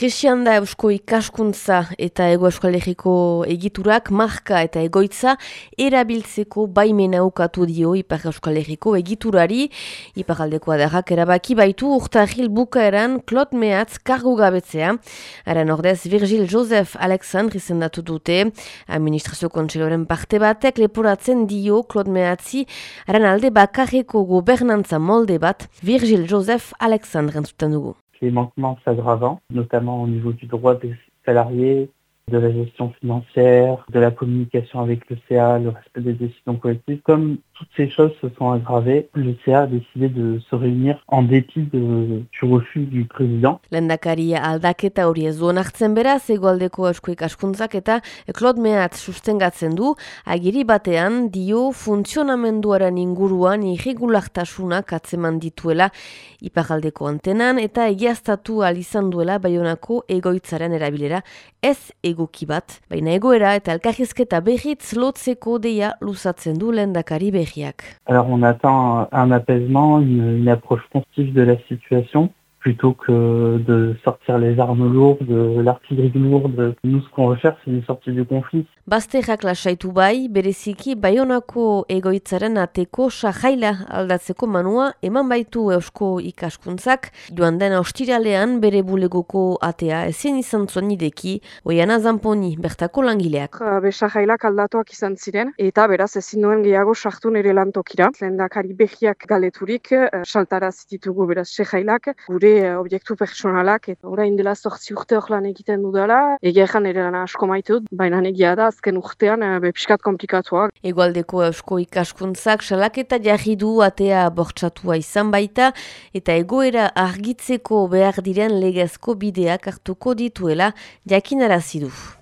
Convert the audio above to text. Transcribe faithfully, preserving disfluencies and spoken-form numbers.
Krisian da Eusko ikaskuntza eta Hego Euskal Herriko egiturak marka eta egoitza erabiltzeko baimena ukatu dio Ipar Euskal Herriko egiturari. Iparaldeko adarrak erabaki baitu urtarril bukaeran Claude Mehatz kargu gabetzea. Haren ordez Virgil Joseph Alexandre izendatu dute. Administrazio kontseiloren parte batek leporatzen dio Claude Mehatzi haren alde bakarreko gobernantza molde bat. Virgil Joseph Alexandre entzuten dugu. Les manquements s'aggravant, notamment au niveau du droit des salariés, de la gestion financière, de la communication avec le C A, le respect des décisions collectives. Comme toutes ces choses se sont aggravées, le C A a décidé de se réunir en dépit de, du refus du président. Lehendakaria aldaketa hori ez duen hartzen beraz, Hegoaldeko Eusko Ikaskuntzak eta Claude Mehatz sustengatzen du, agiri batean dio funtzionamenduaren inguruan irregulartasunak atzeman dituela Iparraldeko antenan eta egiaztatu ahal izan duela Baionako egoitzaren erabilera ez egoki bat, baina egoera eta elkarrizketa berritz lotzeko deia luzatzen du lehendakari berriak. Alors on attend un apaisement, une, une approche constructive de la situation, plutôt que de sortir les armes lourdes, l'artillerie lourde. Nous, ce qu'on recherche, c'est une sortie du conflit. Bazterrak lasaitu bai, bereziki Baionako egoitzaren ateko sajaila aldatzeko manua eman baitu Eusko Ikaskuntzak, joan den ostiralean bere bulegoko atea ezin izan zuen ideki, Oiana Zamponi, bertako langileak. Be sajailak aldatuak izan ziren, eta beraz ezin nuen gehiago sartu nire lantokira. Lehendakari behiak galeturik, saltaraz ditugu beraz sajailak, gure objektu personalak, eta orain dela zortzi urte hor lan egiten dudala, egia egan ere lan asko maite dut, baina egia da azken urtean bepiskat komplikatuak. Hegoaldeko Eusko Ikaskuntzak salaketa jarri du atea bortxatua izan baita, eta egoera argitzeko behar diren legezko bideak hartuko dituela jakinarazi du.